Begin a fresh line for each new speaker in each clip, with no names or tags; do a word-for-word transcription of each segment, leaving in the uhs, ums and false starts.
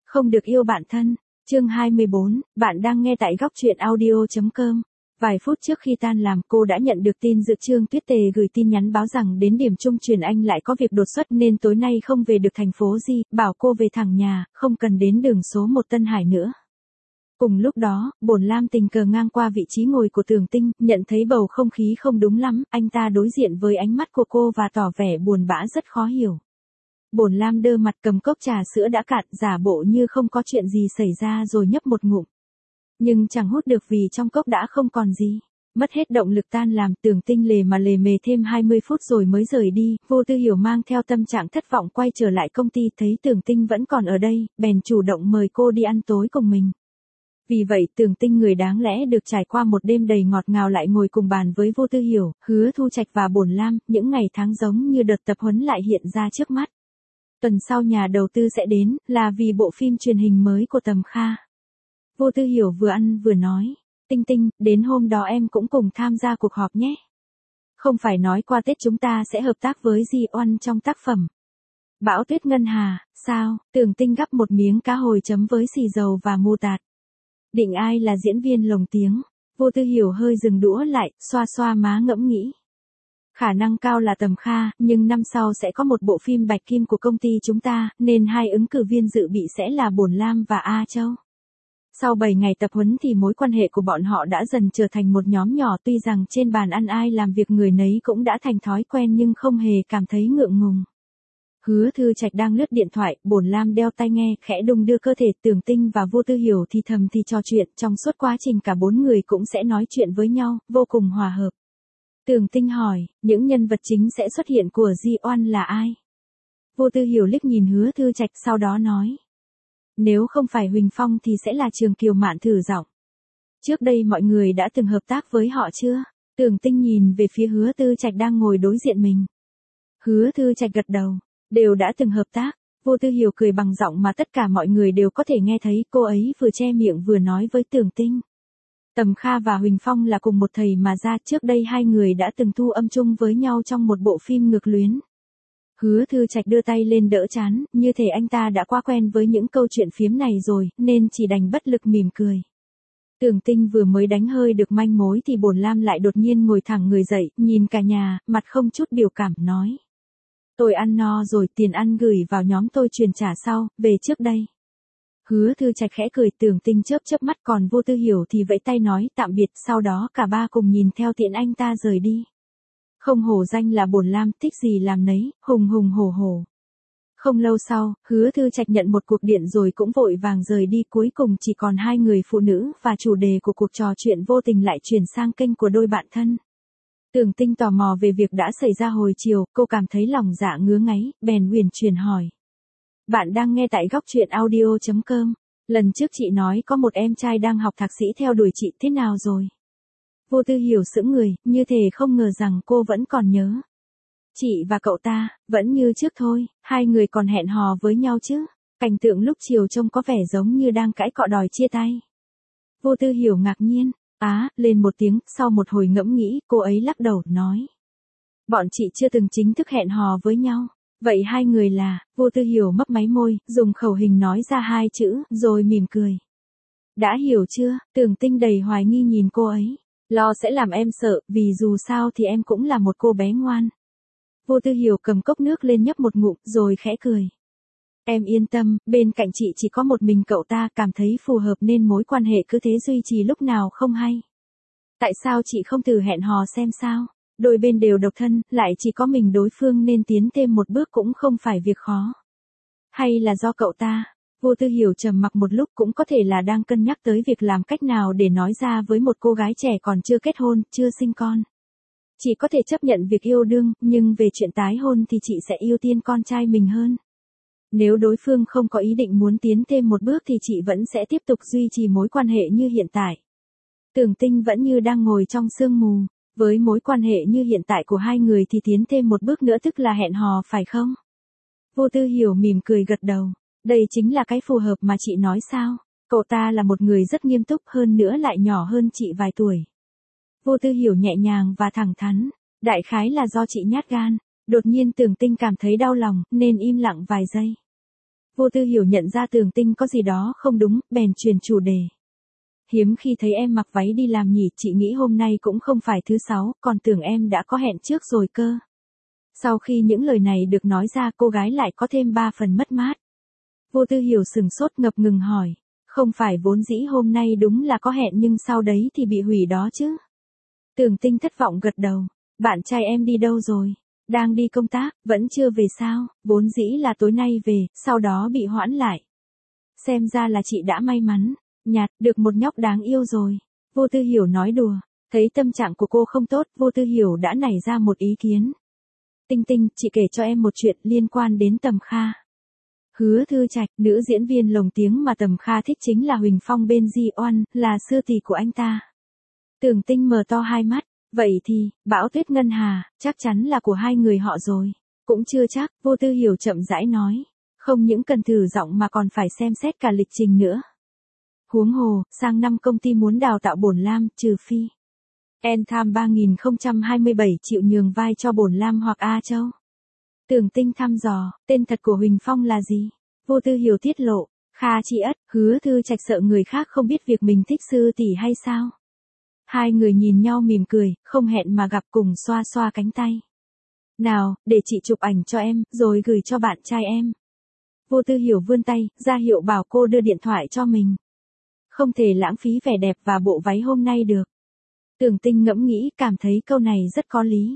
Không được yêu bạn thân. Chương hai mươi bốn, bạn đang nghe tại góc truyện audio chấm com. Vài phút trước khi tan làm, cô đã nhận được tin Dược Trương Tuyết Tề gửi tin nhắn báo rằng đến điểm trung truyền anh lại có việc đột xuất nên tối nay không về được thành phố Di, bảo cô về thẳng nhà, không cần đến đường số một Tân Hải nữa. Cùng lúc đó, Bổn Lam tình cờ ngang qua vị trí ngồi của Tường Tinh, nhận thấy bầu không khí không đúng lắm, anh ta đối diện với ánh mắt của cô và tỏ vẻ buồn bã rất khó hiểu. Bổn Lam đơ mặt cầm cốc trà sữa đã cạn, giả bộ như không có chuyện gì xảy ra rồi nhấp một ngụm. Nhưng chẳng hút được vì trong cốc đã không còn gì. Mất hết động lực tan làm, Tường Tinh lề mà lề mề thêm hai mươi phút rồi mới rời đi. Vô Tư Hiểu mang theo tâm trạng thất vọng quay trở lại công ty, thấy Tường Tinh vẫn còn ở đây, bèn chủ động mời cô đi ăn tối cùng mình. Vì vậy Tường Tinh người đáng lẽ được trải qua một đêm đầy ngọt ngào lại ngồi cùng bàn với Vô Tư Hiểu, Hứa Thu Trạch và Bổn Lam, những ngày tháng giống như đợt tập huấn lại hiện ra trước mắt. Tuần sau nhà đầu tư sẽ đến, là vì bộ phim truyền hình mới của Tầm Kha. Vô Tư Hiểu vừa ăn vừa nói, Tinh Tinh, đến hôm đó em cũng cùng tham gia cuộc họp nhé. Không phải nói qua Tết chúng ta sẽ hợp tác với Di Oan trong tác phẩm Bão Tuyết Ngân Hà, sao? Tường Tinh gắp một miếng cá hồi chấm với xì dầu và mù tạt. Định ai là diễn viên lồng tiếng? Vô Tư Hiểu hơi dừng đũa lại, xoa xoa má ngẫm nghĩ. Khả năng cao là Tầm Kha, nhưng năm sau sẽ có một bộ phim Bạch Kim của công ty chúng ta, nên hai ứng cử viên dự bị sẽ là Bổn Lam và A Châu. Sau bảy ngày tập huấn thì mối quan hệ của bọn họ đã dần trở thành một nhóm nhỏ, tuy rằng trên bàn ăn ai làm việc người nấy cũng đã thành thói quen nhưng không hề cảm thấy ngượng ngùng. Hứa Thư Trạch đang lướt điện thoại, Bổn Lam đeo tai nghe, khẽ đung đưa cơ thể, Tường Tinh và Vô Tư Hiểu thì thầm thì trò chuyện, trong suốt quá trình cả bốn người cũng sẽ nói chuyện với nhau, vô cùng hòa hợp. Tường Tinh hỏi, những nhân vật chính sẽ xuất hiện của Di Oan là ai? Vô Tư Hiểu liếc nhìn Hứa Thư Trạch sau đó nói. Nếu không phải Huỳnh Phong thì sẽ là Trường Kiều Mạn thử giọng. Trước đây mọi người đã từng hợp tác với họ chưa? Tường Tinh nhìn về phía Hứa Tư Trạch đang ngồi đối diện mình. Hứa Thư Trạch gật đầu, đều đã từng hợp tác. Vô Tư Hiểu cười bằng giọng mà tất cả mọi người đều có thể nghe thấy, cô ấy vừa che miệng vừa nói với Tường Tinh. Tầm Kha và Huỳnh Phong là cùng một thầy mà ra, trước đây hai người đã từng thu âm chung với nhau trong một bộ phim Ngược Luyến. Hứa Thư Trạch đưa tay lên đỡ trán, như thể anh ta đã quá quen với những câu chuyện phiếm này rồi, nên chỉ đành bất lực mỉm cười. Tường Tinh vừa mới đánh hơi được manh mối thì Bổn Lam lại đột nhiên ngồi thẳng người dậy, nhìn cả nhà, mặt không chút biểu cảm, nói. Tôi ăn no rồi, tiền ăn gửi vào nhóm tôi truyền trả sau, về trước đây. Hứa Thư Trạch khẽ cười, Tường Tinh chớp chớp mắt, còn Vô Tư Hiểu thì vẫy tay nói tạm biệt, sau đó cả ba cùng nhìn theo tiễn anh ta rời đi. Không hổ danh là Bổn Lam, thích gì làm nấy, hùng hùng hổ hổ. Không lâu sau, Hứa Thư Trạch nhận một cuộc điện rồi cũng vội vàng rời đi, cuối cùng chỉ còn hai người phụ nữ và chủ đề của cuộc trò chuyện vô tình lại chuyển sang kênh của đôi bạn thân. Tường Tinh tò mò về việc đã xảy ra hồi chiều, cô cảm thấy lòng dạ ngứa ngáy, bèn huyền chuyển hỏi. Bạn đang nghe tại góc truyện audio chấm com. Lần trước chị nói có một em trai đang học thạc sĩ theo đuổi chị, thế nào rồi? Vô Tư Hiểu sững người, như thể không ngờ rằng cô vẫn còn nhớ. Chị và cậu ta, vẫn như trước thôi, hai người còn hẹn hò với nhau chứ. Cảnh tượng lúc chiều trông có vẻ giống như đang cãi cọ đòi chia tay. Vô Tư Hiểu ngạc nhiên, á, lên một tiếng, sau một hồi ngẫm nghĩ, cô ấy lắc đầu, nói. Bọn chị chưa từng chính thức hẹn hò với nhau. Vậy hai người là? Vô Tư Hiểu mấp máy môi, dùng khẩu hình nói ra hai chữ, rồi mỉm cười. Đã hiểu chưa? Tường Tinh đầy hoài nghi nhìn cô ấy. Lo sẽ làm em sợ, vì dù sao thì em cũng là một cô bé ngoan. Vô Tư Hiểu cầm cốc nước lên nhấp một ngụm, rồi khẽ cười. Em yên tâm, bên cạnh chị chỉ có một mình cậu ta, cảm thấy phù hợp nên mối quan hệ cứ thế duy trì lúc nào không hay. Tại sao chị không thử hẹn hò xem sao? Đôi bên đều độc thân, lại chỉ có mình đối phương nên tiến thêm một bước cũng không phải việc khó. Hay là do cậu ta? Vô Tư Hiểu trầm mặc một lúc, cũng có thể là đang cân nhắc tới việc làm cách nào để nói ra với một cô gái trẻ còn chưa kết hôn, chưa sinh con. Chị có thể chấp nhận việc yêu đương, nhưng về chuyện tái hôn thì chị sẽ ưu tiên con trai mình hơn. Nếu đối phương không có ý định muốn tiến thêm một bước thì chị vẫn sẽ tiếp tục duy trì mối quan hệ như hiện tại. Tường Tinh vẫn như đang ngồi trong sương mù. Với mối quan hệ như hiện tại của hai người thì tiến thêm một bước nữa tức là hẹn hò phải không? Vô Tư Hiểu mỉm cười gật đầu. Đây chính là cái phù hợp mà chị nói sao? Cậu ta là một người rất nghiêm túc, hơn nữa lại nhỏ hơn chị vài tuổi. Vô Tư Hiểu nhẹ nhàng và thẳng thắn. Đại khái là do chị nhát gan. Đột nhiên Tường Tinh cảm thấy đau lòng, nên im lặng vài giây. Vô Tư Hiểu nhận ra Tường Tinh có gì đó không đúng, bèn truyền chủ đề. Hiếm khi thấy em mặc váy đi làm nhỉ, chị nghĩ hôm nay cũng không phải thứ sáu, còn tưởng em đã có hẹn trước rồi cơ. Sau khi những lời này được nói ra, cô gái lại có thêm ba phần mất mát. Vô Tư Hiểu sừng sốt ngập ngừng hỏi, không phải vốn dĩ hôm nay đúng là có hẹn nhưng sau đấy thì bị hủy đó chứ? Tường Tinh thất vọng gật đầu, bạn trai em đi đâu rồi? Đang đi công tác, vẫn chưa về sao? Vốn dĩ là tối nay về, sau đó bị hoãn lại. Xem ra là chị đã may mắn, nhạt, được một nhóc đáng yêu rồi. Vô Tư Hiểu nói đùa, thấy tâm trạng của cô không tốt, Vô Tư Hiểu đã nảy ra một ý kiến. Tinh Tinh, chị kể cho em một chuyện liên quan đến Tầm Kha. Hứa Thư Trạch, nữ diễn viên lồng tiếng mà Tầm Kha thích chính là Huỳnh Phong bên Di Oan, là sư tỷ của anh ta. Tường Tinh mở to hai mắt, vậy thì, Bão Tuyết Ngân Hà, chắc chắn là của hai người họ rồi. Cũng chưa chắc, Vô Tư Hiểu chậm rãi nói. Không những cần thử giọng mà còn phải xem xét cả lịch trình nữa. Huống hồ, sang năm công ty muốn đào tạo Bổn Lam, trừ phi N-Tham ba không hai bảy chịu nhường vai cho Bổn Lam hoặc A Châu. Tường Tinh thăm dò, tên thật của Huỳnh Phong là gì? Vô Tư Hiểu tiết lộ, Kha Chi Ất. Hứa Thư Trạch sợ người khác không biết việc mình thích sư tỷ hay sao? Hai người nhìn nhau mỉm cười, không hẹn mà gặp, cùng xoa xoa cánh tay. Nào, để chị chụp ảnh cho em, rồi gửi cho bạn trai em. Vô Tư Hiểu vươn tay, ra hiệu bảo cô đưa điện thoại cho mình. Không thể lãng phí vẻ đẹp và bộ váy hôm nay được. Tường Tinh ngẫm nghĩ, cảm thấy câu này rất có lý.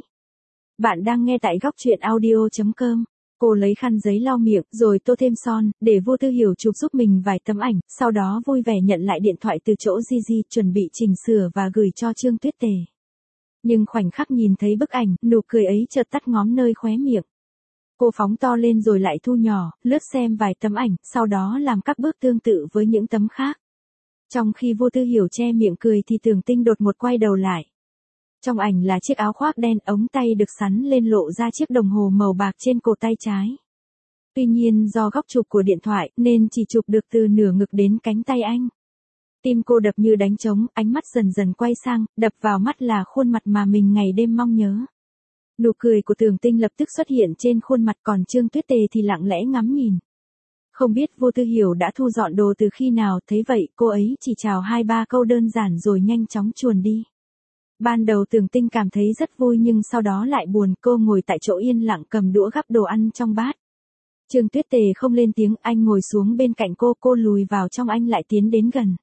Bạn đang nghe tại góc truyện audio chấm com. Cô lấy khăn giấy lau miệng, rồi tô thêm son, để Vô Tư Hiểu chụp giúp mình vài tấm ảnh, sau đó vui vẻ nhận lại điện thoại từ chỗ Gigi, chuẩn bị chỉnh sửa và gửi cho Trương Tuyết Tề. Nhưng khoảnh khắc nhìn thấy bức ảnh, nụ cười ấy chợt tắt ngóm nơi khóe miệng. Cô phóng to lên rồi lại thu nhỏ, lướt xem vài tấm ảnh, sau đó làm các bước tương tự với những tấm khác. Trong khi Vô Tư Hiểu che miệng cười thì Tường Tinh đột ngột quay đầu lại. Trong ảnh là chiếc áo khoác đen, ống tay được sắn lên lộ ra chiếc đồng hồ màu bạc trên cổ tay trái. Tuy nhiên do góc chụp của điện thoại nên chỉ chụp được từ nửa ngực đến cánh tay anh. Tim cô đập như đánh trống, ánh mắt dần dần quay sang, đập vào mắt là khuôn mặt mà mình ngày đêm mong nhớ. Nụ cười của Tường Tinh lập tức xuất hiện trên khuôn mặt, còn Trương Tuyết Tề thì lặng lẽ ngắm nhìn. Không biết Vô Tư Hiểu đã thu dọn đồ từ khi nào, thấy vậy cô ấy chỉ chào hai ba câu đơn giản rồi nhanh chóng chuồn đi. Ban đầu Tường Tinh cảm thấy rất vui nhưng sau đó lại buồn, cô ngồi tại chỗ yên lặng cầm đũa gắp đồ ăn trong bát. Trương Tuyết Tề không lên tiếng, anh ngồi xuống bên cạnh cô, cô lùi vào trong, anh lại tiến đến gần.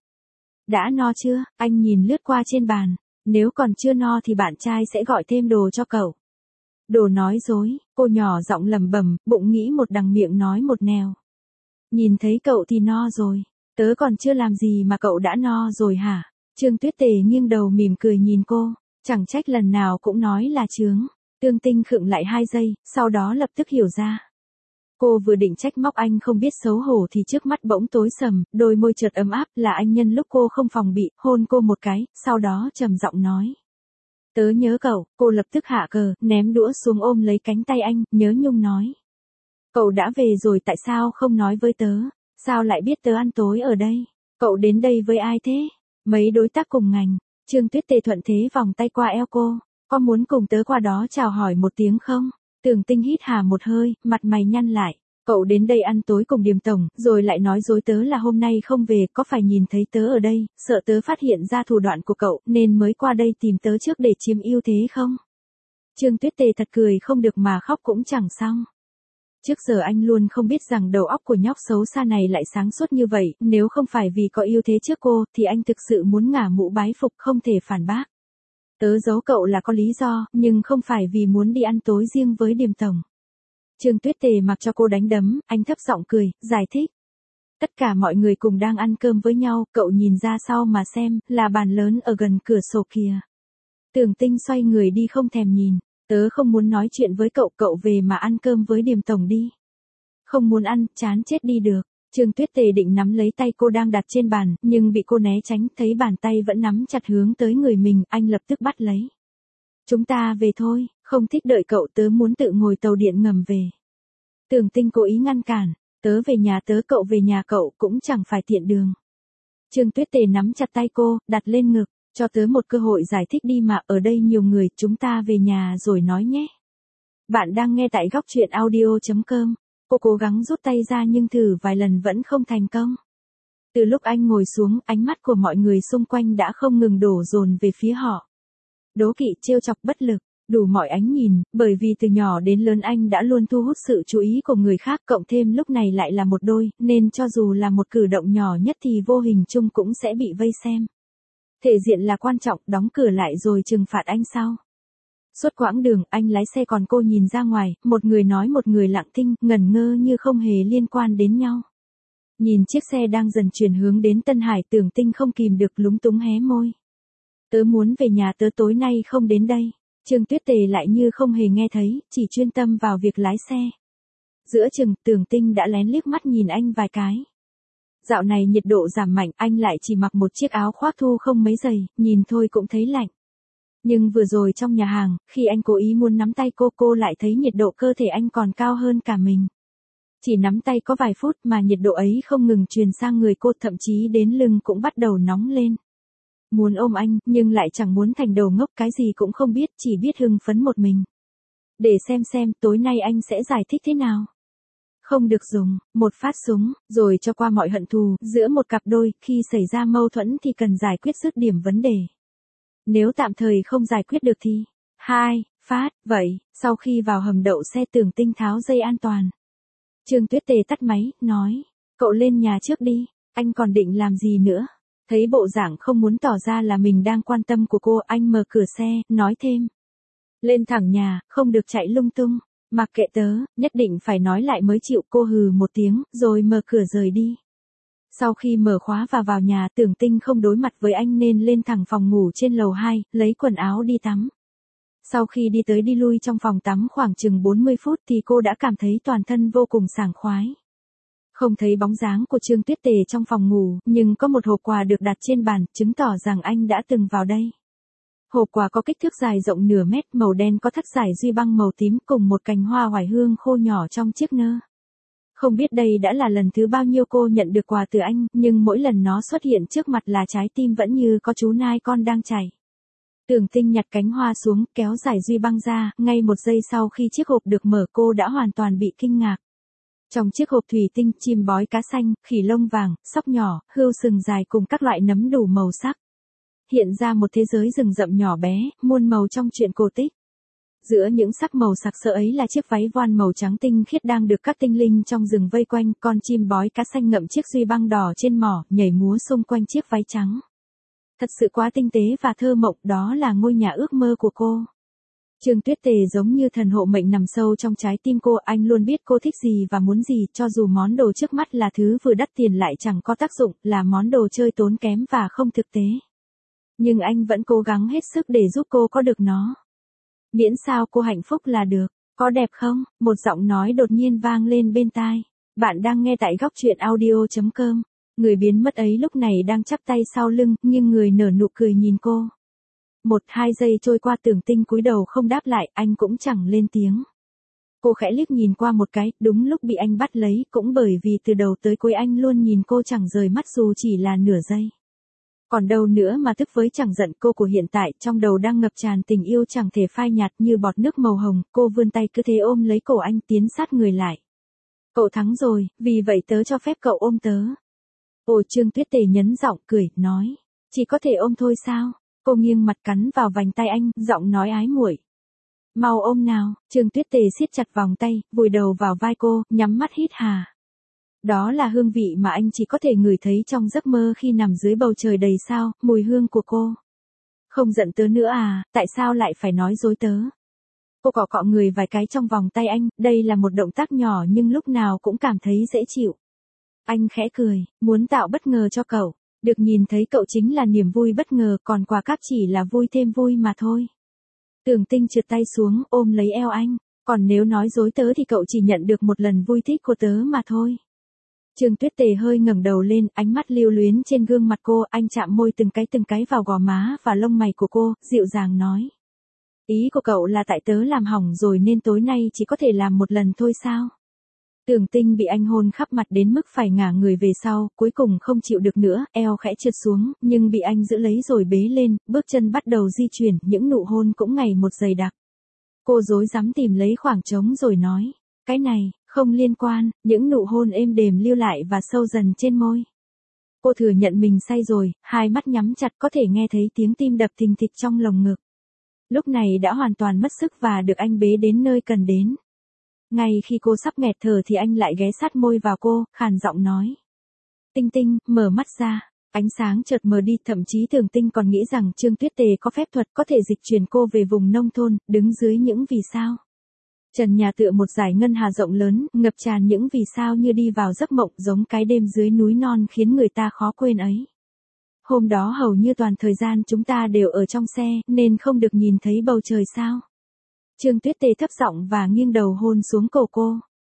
Đã no chưa? Anh nhìn lướt qua trên bàn, nếu còn chưa no thì bạn trai sẽ gọi thêm đồ cho cậu. Đồ nói dối, cô nhỏ giọng lẩm bẩm, bụng nghĩ một đằng miệng nói một nẻo. Nhìn thấy cậu thì no rồi, tớ còn chưa làm gì mà cậu đã no rồi hả? Trương Tuyết Tề nghiêng đầu mỉm cười nhìn cô, chẳng trách lần nào cũng nói là chướng. Tường Tinh khựng lại hai giây, sau đó lập tức hiểu ra. Cô vừa định trách móc anh không biết xấu hổ thì trước mắt bỗng tối sầm, đôi môi chợt ấm áp, là anh nhân lúc cô không phòng bị, hôn cô một cái, sau đó trầm giọng nói. Tớ nhớ cậu. Cô lập tức hạ cờ, ném đũa xuống ôm lấy cánh tay anh, nhớ nhung nói. Cậu đã về rồi tại sao không nói với tớ? Sao lại biết tớ ăn tối ở đây? Cậu đến đây với ai thế? Mấy đối tác cùng ngành. Trương Tuyết Tề thuận thế vòng tay qua eo cô. Có muốn cùng tớ qua đó chào hỏi một tiếng không? Tường Tinh hít hà một hơi, mặt mày nhăn lại. Cậu đến đây ăn tối cùng Điềm tổng, rồi lại nói dối tớ là hôm nay không về, có phải nhìn thấy tớ ở đây, sợ tớ phát hiện ra thủ đoạn của cậu, nên mới qua đây tìm tớ trước để chiếm ưu thế không? Trương Tuyết Tề thật cười không được mà khóc cũng chẳng xong. Trước giờ anh luôn không biết rằng đầu óc của nhóc xấu xa này lại sáng suốt như vậy, nếu không phải vì có ưu thế trước cô, thì anh thực sự muốn ngả mũ bái phục, không thể phản bác. Tớ giấu cậu là có lý do, nhưng không phải vì muốn đi ăn tối riêng với Điềm tổng. Trương Tuyết Tề mặc cho cô đánh đấm, anh thấp giọng cười, giải thích. Tất cả mọi người cùng đang ăn cơm với nhau, cậu nhìn ra sau mà xem, là bàn lớn ở gần cửa sổ kìa. Tường Tinh xoay người đi không thèm nhìn. Tớ không muốn nói chuyện với cậu, cậu về mà ăn cơm với Điềm tổng đi. Không muốn ăn, chán chết đi được. Trương Tuyết Tề định nắm lấy tay cô đang đặt trên bàn, nhưng bị cô né tránh, thấy bàn tay vẫn nắm chặt hướng tới người mình, anh lập tức bắt lấy. Chúng ta về thôi, không thích đợi cậu, tớ muốn tự ngồi tàu điện ngầm về. Tường Tinh cố ý ngăn cản, tớ về nhà tớ, cậu về nhà cậu cũng chẳng phải tiện đường. Trương Tuyết Tề nắm chặt tay cô, đặt lên ngực, cho tớ một cơ hội giải thích đi mà, ở đây nhiều người, chúng ta về nhà rồi nói nhé. Bạn đang nghe tại góc truyện audio chấm com. Cô cố gắng rút tay ra nhưng thử vài lần vẫn không thành công. Từ lúc anh ngồi xuống, ánh mắt của mọi người xung quanh đã không ngừng đổ dồn về phía họ. Đố kỵ, trêu chọc, bất lực, đủ mọi ánh nhìn, bởi vì từ nhỏ đến lớn anh đã luôn thu hút sự chú ý của người khác, cộng thêm lúc này lại là một đôi, nên cho dù là một cử động nhỏ nhất thì vô hình chung cũng sẽ bị vây xem. Thể diện là quan trọng, đóng cửa lại rồi trừng phạt anh sau. Suốt quãng đường, anh lái xe còn cô nhìn ra ngoài, một người nói một người lặng thinh, ngẩn ngơ như không hề liên quan đến nhau. Nhìn chiếc xe đang dần chuyển hướng đến Tân Hải, Tưởng Tinh không kìm được lúng túng hé môi. Tớ muốn về nhà, tớ tối nay không đến đây. Trương Tuyết Tề lại như không hề nghe thấy, chỉ chuyên tâm vào việc lái xe. Giữa chừng, Tưởng Tinh đã lén liếc mắt nhìn anh vài cái. Dạo này nhiệt độ giảm mạnh, anh lại chỉ mặc một chiếc áo khoác thu không mấy giày, nhìn thôi cũng thấy lạnh. Nhưng vừa rồi trong nhà hàng, khi anh cố ý muốn nắm tay cô, cô lại thấy nhiệt độ cơ thể anh còn cao hơn cả mình. Chỉ nắm tay có vài phút mà nhiệt độ ấy không ngừng truyền sang người cô, thậm chí đến lưng cũng bắt đầu nóng lên. Muốn ôm anh, nhưng lại chẳng muốn thành đầu ngốc, cái gì cũng không biết, chỉ biết hưng phấn một mình. Để xem xem tối nay anh sẽ giải thích thế nào. Không được dùng, một phát súng, rồi cho qua mọi hận thù, giữa một cặp đôi, khi xảy ra mâu thuẫn thì cần giải quyết dứt điểm vấn đề. Nếu tạm thời không giải quyết được thì, hai, phát, vậy, sau khi vào hầm đậu xe, Tưởng Tinh tháo dây an toàn. Trương Tuyết Tề tắt máy, nói, cậu lên nhà trước đi, anh còn định làm gì nữa? Thấy bộ dạng không muốn tỏ ra là mình đang quan tâm của cô, anh mở cửa xe, nói thêm. Lên thẳng nhà, không được chạy lung tung, mặc kệ tớ, nhất định phải nói lại mới chịu. Cô hừ một tiếng, rồi mở cửa rời đi. Sau khi mở khóa và vào nhà, Tưởng Tinh không đối mặt với anh nên lên thẳng phòng ngủ trên lầu hai, lấy quần áo đi tắm. Sau khi đi tới đi lui trong phòng tắm khoảng chừng bốn mươi phút thì cô đã cảm thấy toàn thân vô cùng sảng khoái. Không thấy bóng dáng của Trương Tuyết Tề trong phòng ngủ, nhưng có một hộp quà được đặt trên bàn, chứng tỏ rằng anh đã từng vào đây. Hộp quà có kích thước dài rộng nửa mét, màu đen, có thắt dải duy băng màu tím cùng một cành hoa oải hương khô nhỏ trong chiếc nơ. Không biết đây đã là lần thứ bao nhiêu cô nhận được quà từ anh, nhưng mỗi lần nó xuất hiện trước mặt là trái tim vẫn như có chú nai con đang chảy. Tưởng Tinh nhặt cánh hoa xuống, kéo dải duy băng ra, ngay một giây sau khi chiếc hộp được mở cô đã hoàn toàn bị kinh ngạc. Trong chiếc hộp thủy tinh, chim bói cá xanh, khỉ lông vàng, sóc nhỏ, hươu sừng dài cùng các loại nấm đủ màu sắc. Hiện ra một thế giới rừng rậm nhỏ bé, muôn màu trong truyện cổ tích. Giữa những sắc màu sặc sỡ ấy là chiếc váy voan màu trắng tinh khiết đang được các tinh linh trong rừng vây quanh, con chim bói cá xanh ngậm chiếc duy băng đỏ trên mỏ, nhảy múa xung quanh chiếc váy trắng. Thật sự quá tinh tế và thơ mộng, đó là ngôi nhà ước mơ của cô. Trương Tuyết Tề giống như thần hộ mệnh nằm sâu trong trái tim cô, anh luôn biết cô thích gì và muốn gì, cho dù món đồ trước mắt là thứ vừa đắt tiền lại chẳng có tác dụng, là món đồ chơi tốn kém và không thực tế. Nhưng anh vẫn cố gắng hết sức để giúp cô có được nó. Miễn sao cô hạnh phúc là được. Có đẹp không? Một giọng nói đột nhiên vang lên bên tai. Bạn đang nghe tại góc truyện audio chấm com. Người biến mất ấy lúc này đang chắp tay sau lưng, nhưng người nở nụ cười nhìn cô. Một hai giây trôi qua, Tưởng Tinh cúi đầu không đáp lại, anh cũng chẳng lên tiếng. Cô khẽ liếc nhìn qua một cái, đúng lúc bị anh bắt lấy, cũng bởi vì từ đầu tới cuối anh luôn nhìn cô chẳng rời mắt dù chỉ là nửa giây. Còn đâu nữa mà tức với chẳng giận, cô của hiện tại trong đầu đang ngập tràn tình yêu chẳng thể phai nhạt như bọt nước màu hồng, cô vươn tay cứ thế ôm lấy cổ anh, tiến sát người lại. Cậu thắng rồi, vì vậy tớ cho phép cậu ôm tớ. Ồ, Trương Tuyết Tề nhấn giọng cười, nói, chỉ có thể ôm thôi sao? Cô nghiêng mặt cắn vào vành tay anh, giọng nói ái muội. Mau ôm nào. Trương Tuyết Tề siết chặt vòng tay, vùi đầu vào vai cô, nhắm mắt hít hà. Đó là hương vị mà anh chỉ có thể ngửi thấy trong giấc mơ khi nằm dưới bầu trời đầy sao, mùi hương của cô. Không giận tớ nữa à, tại sao lại phải nói dối tớ? Cô cọ cọ người vài cái trong vòng tay anh, đây là một động tác nhỏ nhưng lúc nào cũng cảm thấy dễ chịu. Anh khẽ cười, muốn tạo bất ngờ cho cậu. Được nhìn thấy cậu chính là niềm vui bất ngờ, còn quà cáp chỉ là vui thêm vui mà thôi. Tưởng Tinh trượt tay xuống, ôm lấy eo anh. Còn nếu nói dối tớ thì cậu chỉ nhận được một lần vui thích của tớ mà thôi. Trương Tuyết Tề hơi ngẩng đầu lên, ánh mắt lưu luyến trên gương mặt cô, anh chạm môi từng cái từng cái vào gò má và lông mày của cô, dịu dàng nói. Ý của cậu là tại tớ làm hỏng rồi nên tối nay chỉ có thể làm một lần thôi sao? Tưởng Tinh bị anh hôn khắp mặt đến mức phải ngả người về sau, cuối cùng không chịu được nữa, eo khẽ trượt xuống, nhưng bị anh giữ lấy rồi bế lên, bước chân bắt đầu di chuyển, những nụ hôn cũng ngày một dày đặc. Cô rối rắm tìm lấy khoảng trống rồi nói, cái này, Không liên quan, những nụ hôn êm đềm lưu lại và sâu dần trên môi. Cô thừa nhận mình say rồi, hai mắt nhắm chặt có thể nghe thấy tiếng tim đập thình thịch trong lồng ngực. Lúc này đã hoàn toàn mất sức và được anh bế đến nơi cần đến. Ngay khi cô sắp nghẹt thở thì anh lại ghé sát môi vào cô, khàn giọng nói. Tinh Tinh, mở mắt ra. Ánh sáng chợt mờ đi, thậm chí Tưởng Tinh còn nghĩ rằng Trương Tuyết Tề có phép thuật có thể dịch chuyển cô về vùng nông thôn, đứng dưới những vì sao. Trần nhà tựa một dải ngân hà rộng lớn, ngập tràn những vì sao như đi vào giấc mộng, giống cái đêm dưới núi non khiến người ta khó quên ấy. Hôm đó hầu như toàn thời gian chúng ta đều ở trong xe, nên không được nhìn thấy bầu trời sao. Trương Tuyết Tề thấp giọng và nghiêng đầu hôn xuống cổ cô.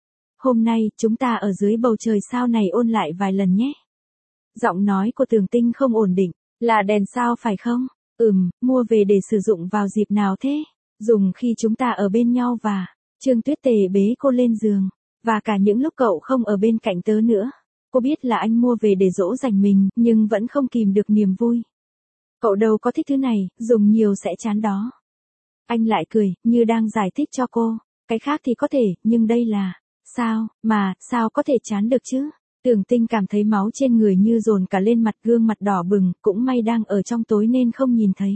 Hôm nay, chúng ta ở dưới bầu trời sao này ôn lại vài lần nhé. Giọng nói của Tưởng Tinh không ổn định. Là đèn sao phải không? Ừm, mua về để sử dụng vào dịp nào thế? Dùng khi chúng ta ở bên nhau và... Trương Tuyết Tề bế cô lên giường. Và cả những lúc cậu không ở bên cạnh tớ nữa. Cô biết là anh mua về để dỗ dành mình, nhưng vẫn không kìm được niềm vui. Cậu đâu có thích thứ này, dùng nhiều sẽ chán đó. Anh lại cười, như đang giải thích cho cô. Cái khác thì có thể, nhưng đây là... Sao, mà, sao có thể chán được chứ? Tưởng Tinh cảm thấy máu trên người như dồn cả lên mặt, gương mặt đỏ bừng, cũng may đang ở trong tối nên không nhìn thấy.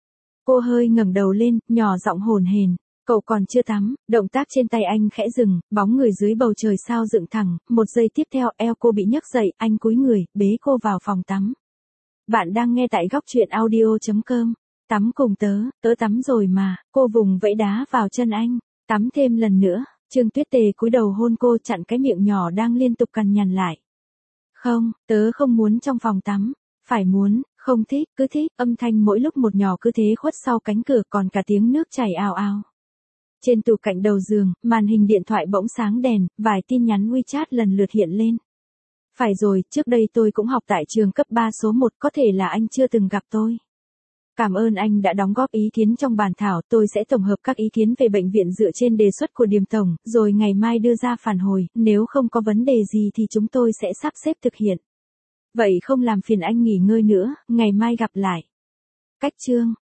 Cô hơi ngẩng đầu lên, nhỏ giọng hồn hển. Cậu còn chưa tắm. Động tác trên tay anh khẽ dừng, bóng người dưới bầu trời sao dựng thẳng, một giây tiếp theo eo cô bị nhấc dậy, anh cúi người, bế cô vào phòng tắm. Bạn đang nghe tại góc truyện audio chấm com. Tắm cùng tớ, tớ tắm rồi mà. Cô vùng vẫy đá vào chân anh. Tắm thêm lần nữa. Trương Tuyết Tề cúi đầu hôn cô, chặn cái miệng nhỏ đang liên tục cằn nhằn lại. Không, tớ không muốn trong phòng tắm. Phải muốn, không thích, cứ thích. Âm thanh mỗi lúc một nhỏ cứ thế khuất sau cánh cửa, còn cả tiếng nước chảy ào ào. Trên tủ cạnh đầu giường, màn hình điện thoại bỗng sáng đèn, vài tin nhắn WeChat lần lượt hiện lên. Phải rồi, trước đây tôi cũng học tại trường cấp ba số một, có thể là anh chưa từng gặp tôi. Cảm ơn anh đã đóng góp ý kiến trong bản thảo, tôi sẽ tổng hợp các ý kiến về bệnh viện dựa trên đề xuất của Điềm Tổng, rồi ngày mai đưa ra phản hồi, nếu không có vấn đề gì thì chúng tôi sẽ sắp xếp thực hiện. Vậy không làm phiền anh nghỉ ngơi nữa, ngày mai gặp lại. Cách chương